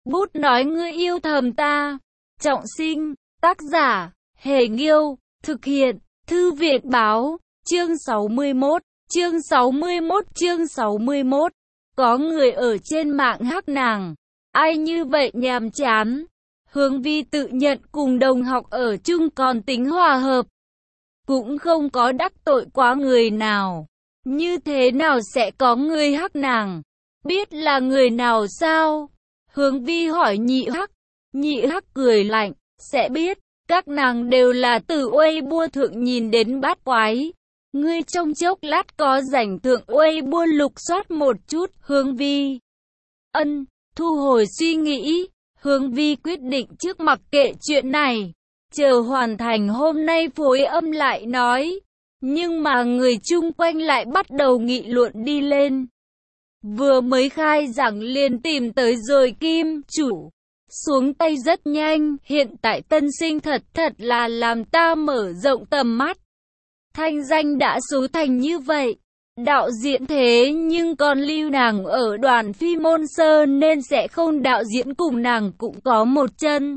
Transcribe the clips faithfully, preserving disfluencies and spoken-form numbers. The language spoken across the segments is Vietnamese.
Bút nói ngươi yêu thầm ta. Trọng sinh, tác giả, Hề Nghiêu, thực hiện, Thư viện Báo, chương sáu mươi mốt, chương sáu mươi mốt, chương sáu mươi mốt. Có người ở trên mạng hắc nàng. Ai như vậy nhàm chán. Hướng Vi tự nhận cùng đồng học ở chung còn tính hòa hợp. Cũng không có đắc tội quá người nào. Như thế nào sẽ có người hắc nàng? Biết là người nào sao? Hướng Vi hỏi nhị hắc. Nhị hắc cười lạnh. Sẽ biết, các nàng đều là từ Weibo thượng nhìn đến bát quái. Ngươi trong chốc lát có rảnh thượng Weibo lục soát một chút. Hướng Vi ân, thu hồi suy nghĩ. Hướng Vi quyết định trước mặc kệ chuyện này. Chờ hoàn thành hôm nay phối âm lại nói. Nhưng mà người chung quanh lại bắt đầu nghị luận đi lên. Vừa mới khai giảng liền tìm tới rồi Kim chủ. Xuống tay rất nhanh, hiện tại tân sinh thật thật là làm ta mở rộng tầm mắt. Thanh danh đã số thành như vậy. Đạo diễn thế nhưng còn lưu nàng ở đoàn phim môn sơn nên sẽ không đạo diễn cùng nàng cũng có một chân.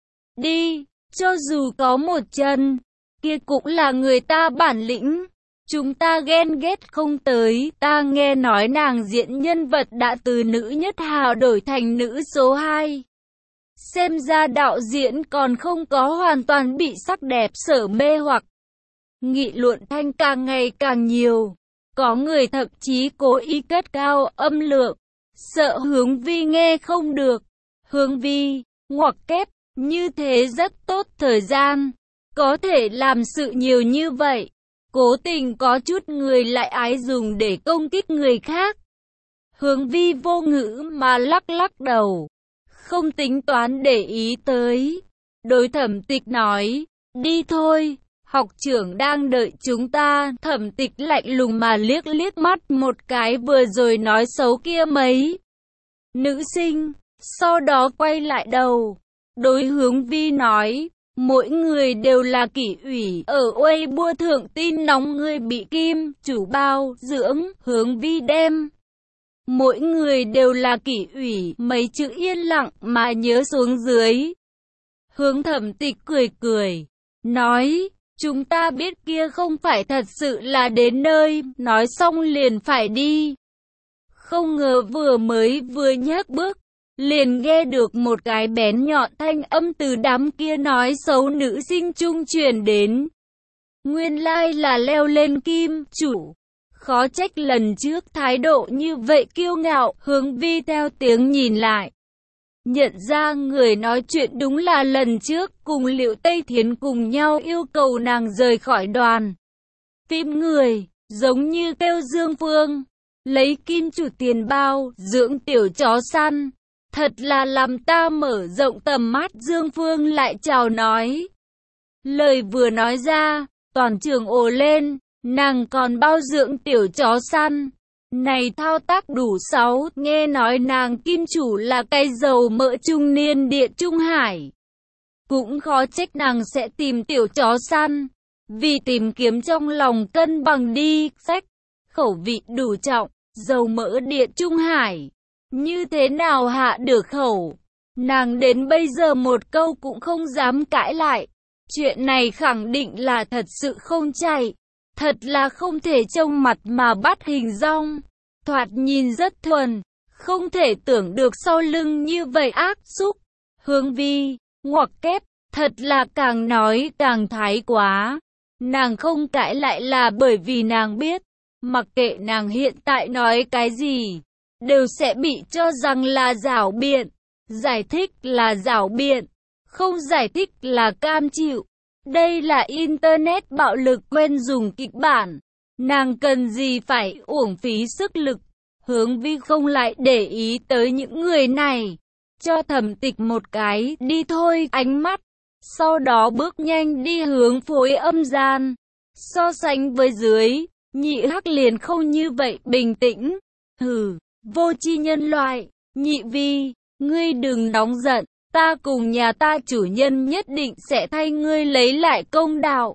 Đi, cho dù có một chân, kia cũng là người ta bản lĩnh. Chúng ta ghen ghét không tới, ta nghe nói nàng diễn nhân vật đã từ nữ nhất hào đổi thành nữ số hai. Xem ra đạo diễn còn không có hoàn toàn bị sắc đẹp sở mê hoặc. Nghị luận thanh càng ngày càng nhiều. Có người thậm chí cố ý cất cao âm lượng, sợ Hướng Vi nghe không được. Hướng Vi, ngoặc kép, như thế rất tốt thời gian. Có thể làm sự nhiều như vậy. Cố tình có chút người lại ái dùng để công kích người khác. Hướng Vi vô ngữ mà lắc lắc đầu. Không tính toán để ý tới. Đối Thẩm Tịch nói, đi thôi, học trưởng đang đợi chúng ta. Thẩm Tịch lạnh lùng mà liếc liếc mắt một cái vừa rồi nói xấu kia mấy nữ sinh, sau đó quay lại đầu. Đối Hướng Vi nói, mỗi người đều là kỷ ủy, ở Weibo thượng tin nóng người bị Kim chủ bao dưỡng. Hướng Vi đem mỗi người đều là kỷ ủy, mấy chữ yên lặng mà nhớ xuống dưới. Hướng Thẩm Tịch cười cười, nói, chúng ta biết kia không phải thật sự là đến nơi, nói xong liền phải đi. Không ngờ vừa mới vừa nhấc bước, liền nghe được một cái bén nhọn thanh âm từ đám kia nói xấu nữ sinh trung truyền đến. Nguyên lai là leo lên Kim chủ. Khó trách lần trước thái độ như vậy kiêu ngạo. Hướng Vi theo tiếng nhìn lại, nhận ra người nói chuyện đúng là lần trước cùng Liệu Tây Thiến cùng nhau yêu cầu nàng rời khỏi đoàn phim người, giống như kêu Dương Phương, lấy Kim chủ tiền bao, dưỡng tiểu chó săn. Thật là làm ta mở rộng tầm mắt. Dương Phương lại chào nói. Lời vừa nói ra, toàn trường ồ lên, nàng còn bao dưỡng tiểu chó săn. Này thao tác đủ sáu, nghe nói nàng Kim chủ là cái dầu mỡ trung niên Địa Trung Hải. Cũng khó trách nàng sẽ tìm tiểu chó săn, vì tìm kiếm trong lòng cân bằng đi, sách, khẩu vị đủ trọng, dầu mỡ Địa Trung Hải. Như thế nào hạ được khẩu? Nàng đến bây giờ một câu cũng không dám cãi lại. Chuyện này khẳng định là thật sự không chạy. Thật là không thể trông mặt mà bắt hình dong. Thoạt nhìn rất thuần. Không thể tưởng được sau lưng như vậy ác xúc. Hướng Vi, ngoặc kép, thật là càng nói càng thái quá. Nàng không cãi lại là bởi vì nàng biết, mặc kệ nàng hiện tại nói cái gì, đều sẽ bị cho rằng là giảo biện. Giải thích là giảo biện, không giải thích là cam chịu. Đây là Internet bạo lực quen dùng kịch bản. Nàng cần gì phải uổng phí sức lực. Hướng Vi không lại để ý tới những người này. Cho Thẩm Tịch một cái đi thôi ánh mắt. Sau đó bước nhanh đi hướng phối âm gian. So sánh với dưới, nhị hắc liền không như vậy bình tĩnh. Hừ, vô tri nhân loại. Nhị Vi, ngươi đừng nóng giận. Ta cùng nhà ta chủ nhân nhất định sẽ thay ngươi lấy lại công đạo.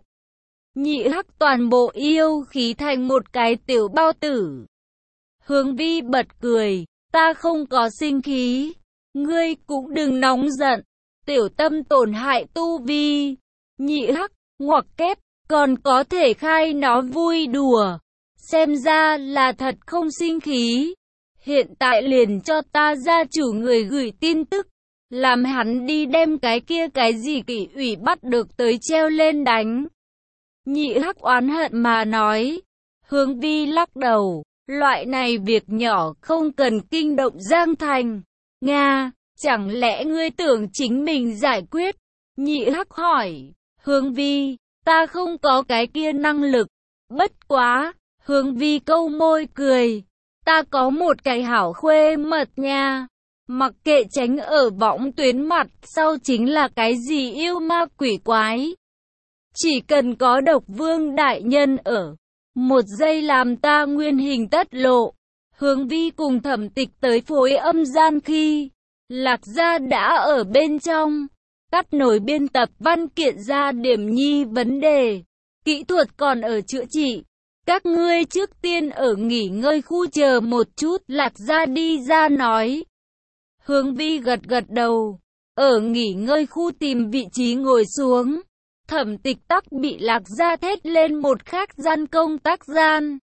Nhị hắc toàn bộ yêu khí thành một cái tiểu bao tử. Hướng Vi bật cười, ta không có sinh khí. ngươi cũng đừng nóng giận, tiểu tâm tổn hại tu vi. Nhị hắc, ngoặc kép, còn có thể khai nó vui đùa. Xem ra là thật không sinh khí. Hiện tại liền cho ta gia chủ người gửi tin tức, làm hắn đi đem cái kia cái gì kỷ ủy bắt được tới treo lên đánh. Nhị hắc oán hận mà nói. Hướng Vi lắc đầu, loại này việc nhỏ không cần kinh động Giang Thành. Nga, chẳng lẽ ngươi tưởng chính mình giải quyết? Nhị hắc hỏi. Hướng Vi, ta không có cái kia năng lực. Bất quá, Hướng Vi câu môi cười. Ta có một cái hảo khuê mật nha. Mặc kệ tránh ở võng tuyến mặt sau chính là cái gì yêu ma quỷ quái. Chỉ cần có Độc Vương đại nhân ở, một giây làm ta nguyên hình tất lộ. Hướng Vi cùng Thẩm Tịch tới phối âm gian khi Lạc Gia đã ở bên trong, cắt nổi biên tập văn kiện ra điểm nhi vấn đề. Kỹ thuật còn ở chữa trị. Các ngươi trước tiên ở nghỉ ngơi khu chờ một chút, Lạc Gia đi ra nói. Hướng Vi gật gật đầu, ở nghỉ ngơi khu tìm vị trí ngồi xuống. Thẩm Tịch tắc bị Lạc Gia thét lên một khác gian công tác gian.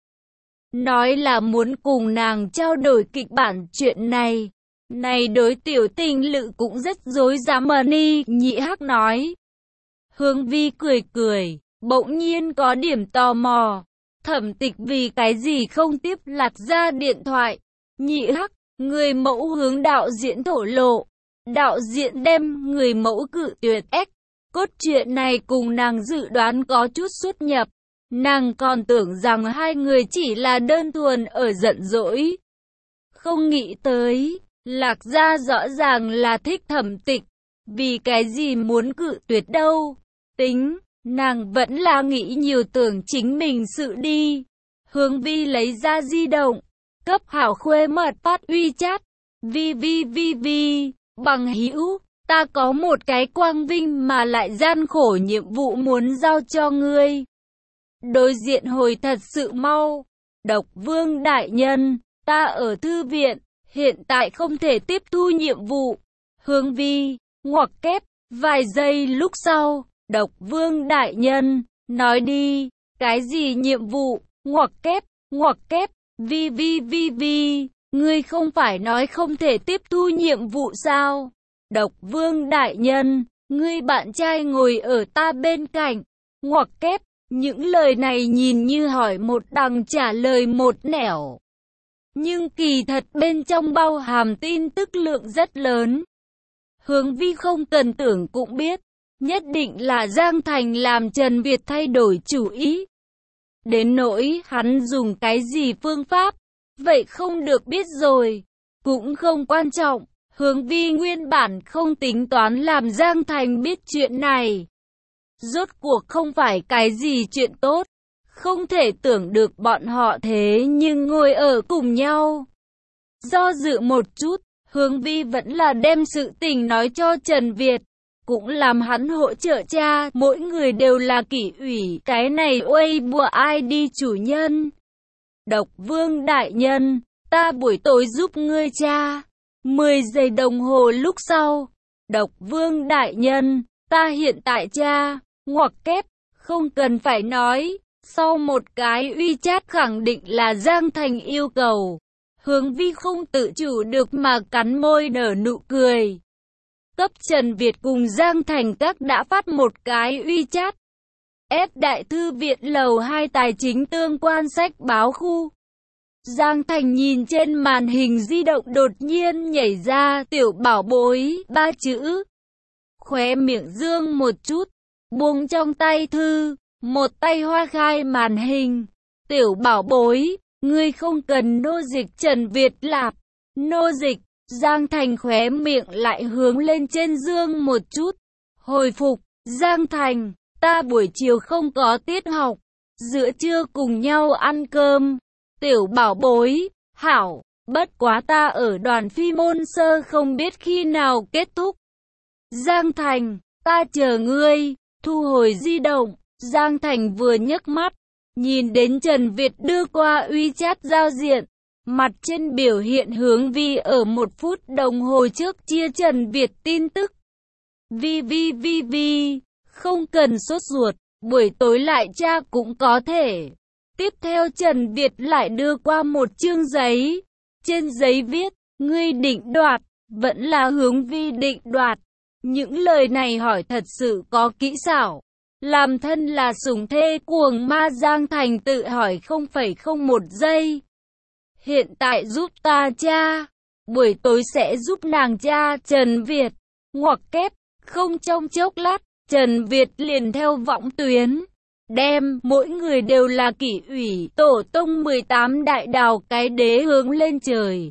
Nói là muốn cùng nàng trao đổi kịch bản chuyện này. Này đối tiểu tình lự cũng rất dối dám mà ni, nhị hắc nói. Hướng Vi cười cười, bỗng nhiên có điểm tò mò. Thẩm Tịch vì cái gì không tiếp Lạc Gia điện thoại. Nhị hắc, người mẫu hướng đạo diễn thổ lộ. Đạo diễn đem người mẫu cự tuyệt ếch. Cốt truyện này cùng nàng dự đoán có chút xuất nhập. Nàng còn tưởng rằng hai người chỉ là đơn thuần ở giận dỗi. Không nghĩ tới, Lạc Gia rõ ràng là thích Thẩm Tịch. Vì cái gì muốn cự tuyệt đâu. Tính, nàng vẫn là nghĩ nhiều tưởng chính mình sự đi. Hướng Vi lấy ra di động, cấp hảo khuê mật phát uy chat. Vi vi vi vi, bằng hữu, ta có một cái quang vinh mà lại gian khổ nhiệm vụ muốn giao cho ngươi. Đối diện hồi thật sự mau. Độc Vương đại nhân, ta ở thư viện, hiện tại không thể tiếp thu nhiệm vụ. Hướng Vi, ngoặc kép, vài giây lúc sau, Độc Vương đại nhân, nói đi, cái gì nhiệm vụ, ngoặc kép, ngoặc kép, vi vi vi vi, ngươi không phải nói không thể tiếp thu nhiệm vụ sao? Độc Vương đại nhân, ngươi bạn trai ngồi ở ta bên cạnh, ngoặc kép, những lời này nhìn như hỏi một đằng trả lời một nẻo. Nhưng kỳ thật bên trong bao hàm tin tức lượng rất lớn. Hướng Vi không cần tưởng cũng biết, nhất định là Giang Thành làm Trần Việt thay đổi chủ ý. Đến nỗi hắn dùng cái gì phương pháp, vậy không được biết rồi, cũng không quan trọng. Hướng Vi nguyên bản không tính toán làm Giang Thành biết chuyện này. Rốt cuộc không phải cái gì chuyện tốt, không thể tưởng được bọn họ thế nhưng ngồi ở cùng nhau. Do dự một chút, Hướng Vi vẫn là đem sự tình nói cho Trần Việt, cũng làm hắn hỗ trợ cha, mỗi người đều là kỷ ủy, cái này Weibo ai đi chủ nhân. Độc Vương đại nhân, ta buổi tối giúp ngươi cha. mười giây đồng hồ lúc sau, Độc Vương đại nhân, ta hiện tại cha, ngoặc kép, không cần phải nói, sau một cái uy chat khẳng định là Giang Thành yêu cầu. Hướng Vi không tự chủ được mà cắn môi nở nụ cười. Cấp Trần Việt cùng Giang Thành các đã phát một cái uy chat. F Đại Thư viện lầu hai tài chính tương quan sách báo khu. Giang Thành nhìn trên màn hình di động đột nhiên nhảy ra tiểu bảo bối, ba chữ. Khóe miệng dương một chút, buông trong tay thư, một tay hoa khai màn hình. Tiểu bảo bối, ngươi không cần nô dịch Trần Việt lạp. Nô dịch, Giang Thành khóe miệng lại hướng lên trên dương một chút. Hồi phục, Giang Thành, ta buổi chiều không có tiết học, giữa trưa cùng nhau ăn cơm. Tiểu bảo bối, hảo, bất quá ta ở đoàn phi môn sơ không biết khi nào kết thúc. Giang Thành, ta chờ ngươi, thu hồi di động. Giang Thành vừa nhấc mắt, nhìn đến Trần Việt đưa qua uy chat giao diện. Mặt trên biểu hiện Hướng Vi ở một phút đồng hồ trước chia Trần Việt tin tức. Vi vi vi vi, không cần sốt ruột, buổi tối lại tra cũng có thể. Tiếp theo Trần Việt lại đưa qua một chương giấy. Trên giấy viết, ngươi định đoạt, vẫn là Hướng Vi định đoạt. Những lời này hỏi thật sự có kỹ xảo. Làm thân là sủng thê cuồng ma Giang Thành tự hỏi không phẩy không một giây. Hiện tại giúp ta tra, buổi tối sẽ giúp nàng tra Trần Việt. Ngoặc kép, không trong chốc lát, Trần Việt liền theo võng tuyến. Đem, mỗi người đều là kỷ ủy, tổ tông mười tám đại đào cái đế hướng lên trời.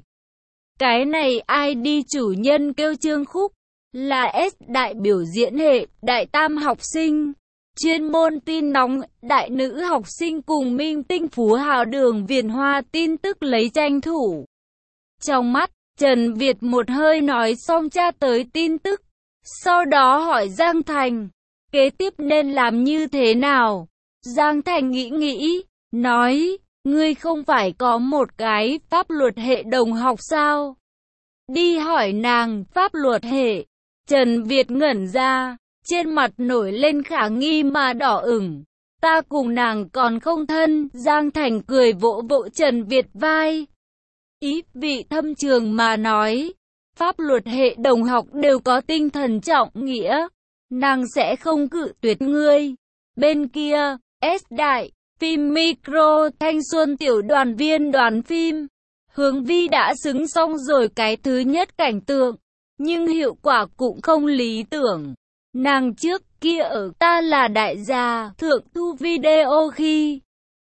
Cái này ai đi chủ nhân kêu Trương Khúc, là S đại biểu diễn hệ, đại tam học sinh. Chuyên môn tin nóng, đại nữ học sinh cùng minh tinh phú hào đường Viền Hoa tin tức lấy tranh thủ. Trong mắt, Trần Việt một hơi nói xong tra tới tin tức. Sau đó hỏi Giang Thành, kế tiếp nên làm như thế nào? Giang Thành nghĩ nghĩ, nói, ngươi không phải có một cái pháp luật hệ đồng học sao? Đi hỏi nàng, pháp luật hệ. Trần Việt ngẩn ra, trên mặt nổi lên khả nghi mà đỏ ửng. Ta cùng nàng còn không thân. Giang Thành cười vỗ vỗ Trần Việt vai. Ý vị thâm trường mà nói, pháp luật hệ đồng học đều có tinh thần trọng nghĩa. Nàng sẽ không cự tuyệt ngươi. Bên kia, S đại, phim micro, thanh xuân tiểu đoàn viên đoàn phim. Hướng Vi đã xứng xong rồi cái thứ nhất cảnh tượng, nhưng hiệu quả cũng không lý tưởng. Nàng trước kia ở Ta Là Đại Gia thượng thu video khi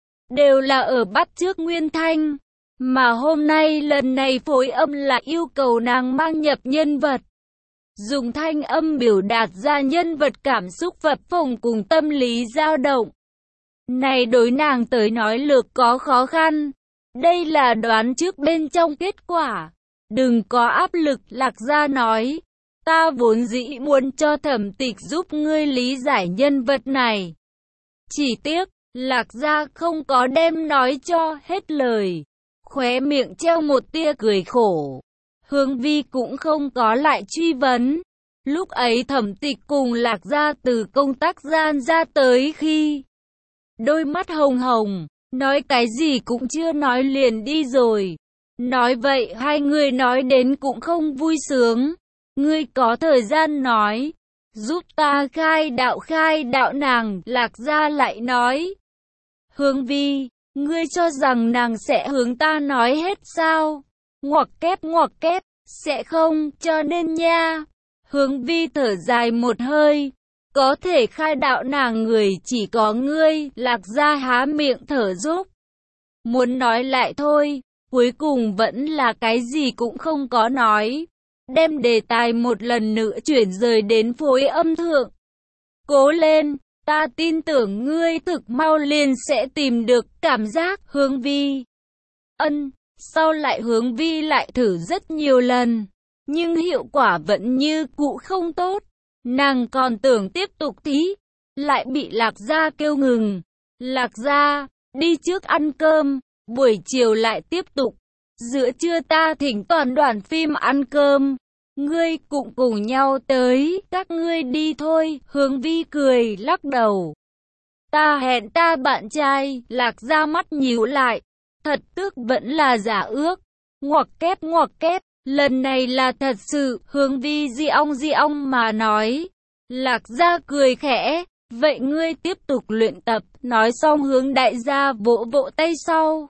đều là ở bắt chước nguyên thanh, mà hôm nay lần này phối âm là yêu cầu nàng mang nhập nhân vật, dùng thanh âm biểu đạt ra nhân vật cảm xúc phập phồng cùng tâm lý dao động. Này đối nàng tới nói lược có khó khăn. Đây là đoán trước bên trong kết quả. Đừng có áp lực, Lạc Gia nói. Ta vốn dĩ muốn cho Thẩm Tịch giúp ngươi lý giải nhân vật này. Chỉ tiếc, Lạc Gia không có đem nói cho hết lời. Khóe miệng treo một tia cười khổ. Hướng Vi cũng không có lại truy vấn. Lúc ấy Thẩm Tịch cùng Lạc Gia từ công tác gian ra tới khi đôi mắt hồng hồng, nói cái gì cũng chưa nói liền đi rồi. Nói vậy hai người nói đến cũng không vui sướng. Ngươi có thời gian nói, giúp ta khai đạo khai đạo nàng, Lạc Gia lại nói. Hướng Vi, ngươi cho rằng nàng sẽ hướng ta nói hết sao? Ngoặc kép ngoặc kép, sẽ không, cho nên nha. Hướng Vi thở dài một hơi. Có thể khai đạo nàng người chỉ có ngươi, Lạc Gia há miệng thở dốc. Muốn nói lại thôi, cuối cùng vẫn là cái gì cũng không có nói. Đem đề tài một lần nữa chuyển rời đến phối âm thượng. Cố lên, ta tin tưởng ngươi thực mau liền sẽ tìm được cảm giác. Hướng Vi. Ân, sau lại Hướng Vi lại thử rất nhiều lần, nhưng hiệu quả vẫn như cũ không tốt. Nàng còn tưởng tiếp tục thí, lại bị Lạc Gia kêu ngừng. Lạc Gia, đi trước ăn cơm, buổi chiều lại tiếp tục. Giữa trưa ta thỉnh toàn đoàn phim ăn cơm. Ngươi cũng cùng nhau tới, các ngươi đi thôi. Hướng Vi cười, lắc đầu. Ta hẹn ta bạn trai, Lạc Gia mắt nhíu lại. Thật tức vẫn là giả ước. Ngoặc kép ngoặc kép. Lần này là thật sự, Hướng Vi di ong di ong mà nói. Lạc Gia cười khẽ, vậy ngươi tiếp tục luyện tập, nói xong hướng đại gia vỗ vỗ tay sau.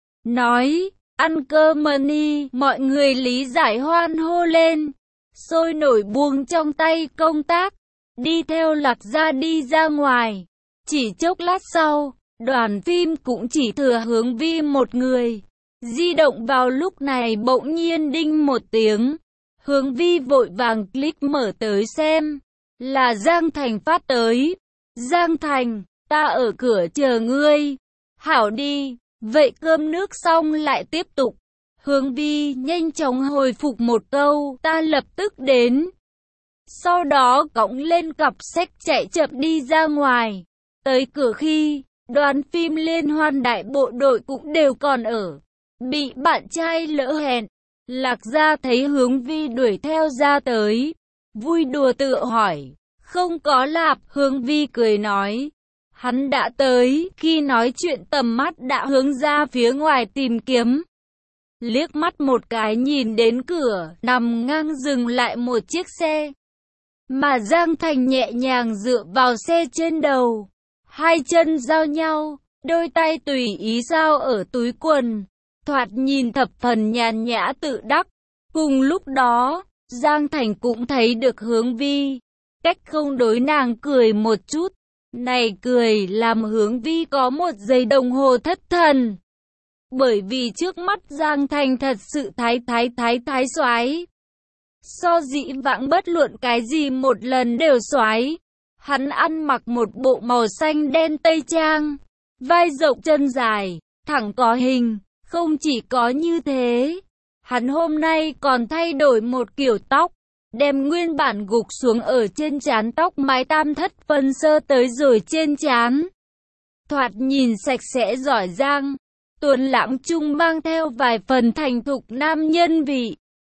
Nói, ăn cơm money, mọi người lý giải hoan hô lên, sôi nổi buông trong tay công tác, đi theo Lạc Gia đi ra ngoài. Chỉ chốc lát sau, đoàn phim cũng chỉ thừa Hướng Vi một người. Di động vào lúc này bỗng nhiên đinh một tiếng. Hướng Vi vội vàng click mở tới xem. Là Giang Thành phát tới. Giang Thành, ta ở cửa chờ ngươi. Hảo đi, vậy cơm nước xong lại tiếp tục. Hướng Vi nhanh chóng hồi phục một câu, ta lập tức đến. Sau đó cõng lên cặp sách chạy chậm đi ra ngoài. Tới cửa khi, đoàn phim liên hoan đại bộ đội cũng đều còn ở. bị bạn trai lỡ hẹn. Lạc Gia thấy Hướng Vi đuổi theo ra tới, vui đùa tự hỏi, không có lạp, Hướng Vi cười nói. Hắn đã tới, khi nói chuyện tầm mắt đã hướng ra phía ngoài tìm kiếm. Liếc mắt một cái nhìn đến cửa, nằm ngang dừng lại một chiếc xe. Mà Giang Thành nhẹ nhàng dựa vào xe trên đầu, hai chân giao nhau, đôi tay tùy ý giao ở túi quần, thoạt nhìn thập phần nhàn nhã tự đắc. Cùng lúc đó, Giang Thành cũng thấy được Hướng Vi, cách không đối nàng cười một chút. Này cười làm Hướng Vi có một giây đồng hồ thất thần. Bởi vì trước mắt Giang Thành thật sự thái thái thái thái soái. So dĩ vãng bất luận cái gì một lần đều soái. Hắn ăn mặc một bộ màu xanh đen tây trang, vai rộng chân dài, thẳng có hình. Không chỉ có như thế, hắn hôm nay còn thay đổi một kiểu tóc, đem nguyên bản gục xuống ở trên trán tóc mái tam thất phân sơ tới rồi trên trán. Thoạt nhìn sạch sẽ giỏi giang, tuấn lãng trung mang theo vài phần thành thục nam nhân vị.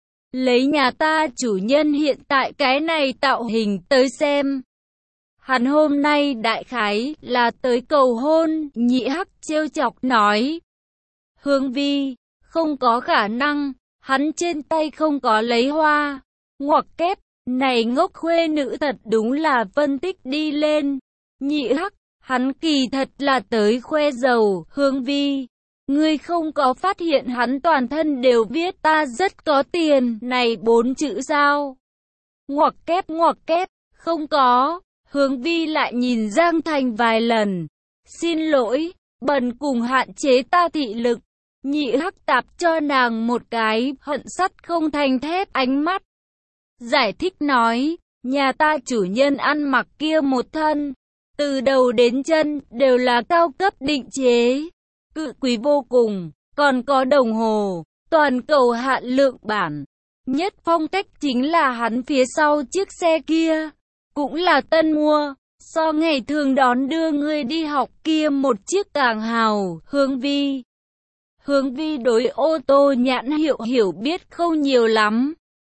Lấy nhà ta chủ nhân hiện tại cái này tạo hình tới xem. Hắn hôm nay đại khái là tới cầu hôn, Nhị Hắc trêu chọc nói. Hướng Vi, không có khả năng, hắn trên tay không có lấy hoa. Ngoặc kép, này ngốc khuê nữ thật đúng là phân tích đi lên. Nhị Hắc, hắn kỳ thật là tới khoe giàu. Hướng Vi, ngươi không có phát hiện hắn toàn thân đều viết ta rất có tiền, này bốn chữ sao? Ngoặc kép ngoặc kép, không có. Hướng Vi lại nhìn Giang Thành vài lần. Xin lỗi, bần cùng hạn chế ta thị lực. Nhị Hắc tạp cho nàng một cái hận sắt không thành thép ánh mắt. Giải thích nói, nhà ta chủ nhân ăn mặc kia một thân, từ đầu đến chân đều là cao cấp định chế, cự quý vô cùng, còn có đồng hồ, toàn cầu hạn lượng bản. Nhất phong cách chính là hắn phía sau chiếc xe kia, cũng là tân mua, so ngày thường đón đưa ngươi đi học kia một chiếc càng hào. Hướng Vi Hướng Vi đối ô tô nhãn hiệu hiểu biết không nhiều lắm.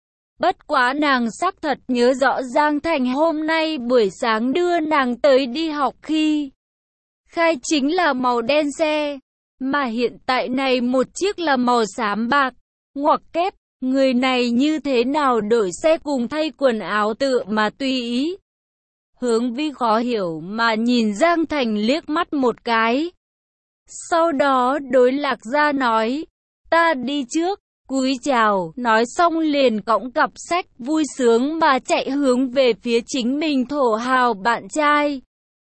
Bất quá nàng xác thật nhớ rõ Giang Thành hôm nay buổi sáng đưa nàng tới đi học khi khai chính là màu đen xe, mà hiện tại này một chiếc là màu xám bạc. Ngoặc kép, người này như thế nào đổi xe cùng thay quần áo tự mà tùy ý. Hướng Vi khó hiểu mà nhìn Giang Thành liếc mắt một cái. Sau đó đối Lạc Gia nói, ta đi trước, cúi chào, nói xong liền cõng cặp sách vui sướng mà chạy hướng về phía chính mình thổ hào bạn trai.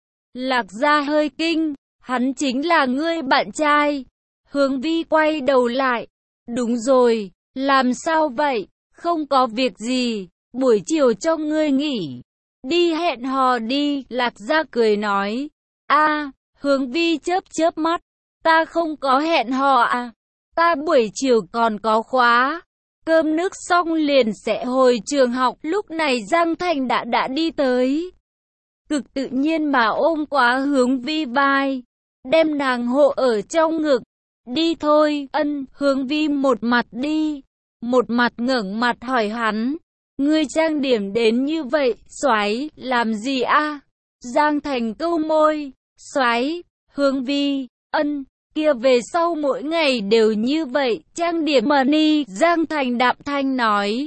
Lạc Gia hơi kinh, hắn chính là ngươi bạn trai. Hướng Vi quay đầu lại, đúng rồi, làm sao vậy, không có việc gì, buổi chiều cho ngươi nghỉ, đi hẹn hò đi. Lạc Gia cười nói, a. Hướng Vi chớp chớp mắt, ta không có hẹn hò à, ta buổi chiều còn có khóa, cơm nước xong liền sẽ hồi trường học. Lúc này Giang Thành đã đã đi tới, cực tự nhiên mà ôm quá Hướng Vi vai, đem nàng hộ ở trong ngực. Đi thôi, ân. Hướng Vi một mặt đi, một mặt ngẩng mặt hỏi hắn, ngươi trang điểm đến như vậy, soái làm gì a? Giang Thành câu môi, soái. Hướng Vi, ân, kia về sau mỗi ngày đều như vậy, trang điểm mà ni. Giang Thành đạm thanh nói,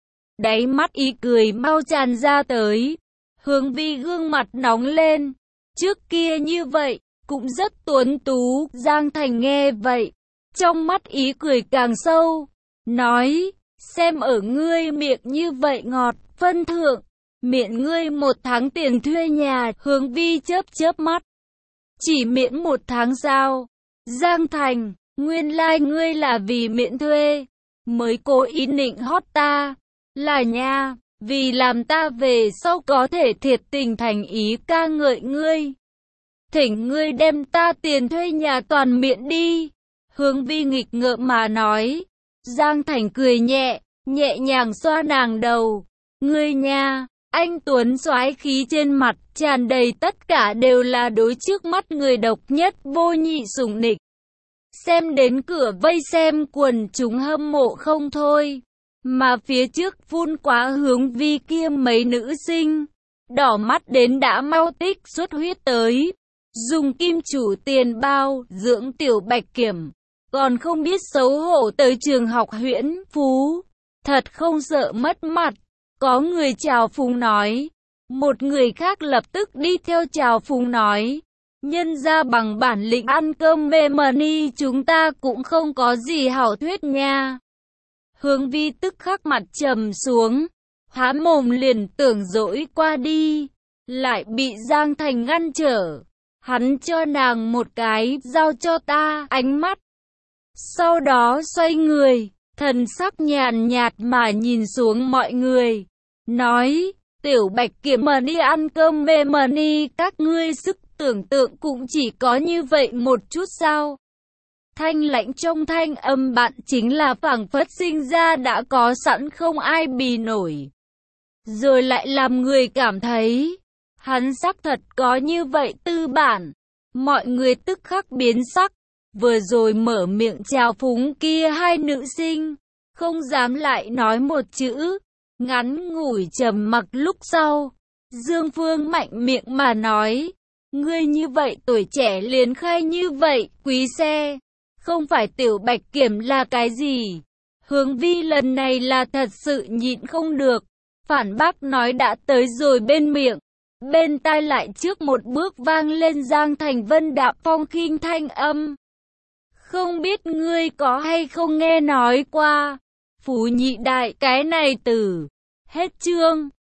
đáy mắt ý cười mau tràn ra tới. Hướng Vi gương mặt nóng lên, trước kia như vậy, cũng rất tuấn tú. Giang Thành nghe vậy, trong mắt ý cười càng sâu, nói, xem ở ngươi miệng như vậy ngọt, phân thượng, miễn ngươi một tháng tiền thuê nhà. Hướng Vi chớp chớp mắt, chỉ miễn một tháng sao? Giang Thành, nguyên lai like ngươi là vì miễn thuê, mới cố ý nịnh hót ta, là nha, vì làm ta về sau có thể thiệt tình thành ý ca ngợi ngươi. Thỉnh ngươi đem ta tiền thuê nhà toàn miễn đi. Hướng Vi nghịch ngợm mà nói. Giang Thành cười nhẹ, nhẹ nhàng xoa nàng đầu. Ngươi nha, anh tuấn soái khí trên mặt tràn đầy tất cả đều là đối trước mắt người độc nhất vô nhị sủng nịch. xem đến cửa vây xem quần chúng hâm mộ không thôi. Mà phía trước phun quá Hướng Vi kia mấy nữ sinh, đỏ mắt đến đã mau tích xuất huyết tới. Dùng kim chủ tiền bao, dưỡng Tiểu Bạch Kiểm, còn không biết xấu hổ tới trường học Huyễn Phú. Thật không sợ mất mặt. Có người chào phúng nói. Một người khác lập tức đi theo chào phúng nói. Nhân ra bằng bản lĩnh ăn cơm mê money chúng ta cũng không có gì hảo thuyết nha. Hướng Vi tức khắc mặt trầm xuống, há mồm liền tưởng dỗi qua đi, lại bị Giang Thành ngăn trở. Hắn cho nàng một cái giao cho ta ánh mắt. Sau đó xoay người, thần sắc nhàn nhạt mà nhìn xuống mọi người, nói, Tiểu Bạch Kiểm mà đi ăn cơm mê money các ngươi sức tưởng tượng cũng chỉ có như vậy một chút sao. Thanh lãnh trong thanh âm bạn chính là phảng phất sinh ra đã có sẵn không ai bì nổi. Rồi lại làm người cảm thấy, hắn xác thật có như vậy tư bản. Mọi người tức khắc biến sắc, vừa rồi mở miệng chào phúng kia hai nữ sinh, không dám lại nói một chữ. Ngắn ngủi trầm mặc lúc sau, Dương Phương mạnh miệng mà nói, ngươi như vậy tuổi trẻ liền khai như vậy, quý xe, không phải Tiểu Bạch Kiểm là cái gì. Hướng Vi lần này là thật sự nhịn không được, phản bác nói đã tới rồi bên miệng, bên tai lại trước một bước vang lên Giang Thành Vân đạm phong khinh thanh âm. Không biết ngươi có hay không nghe nói qua, Phú Nhị Đại cái này từ. Hết chương.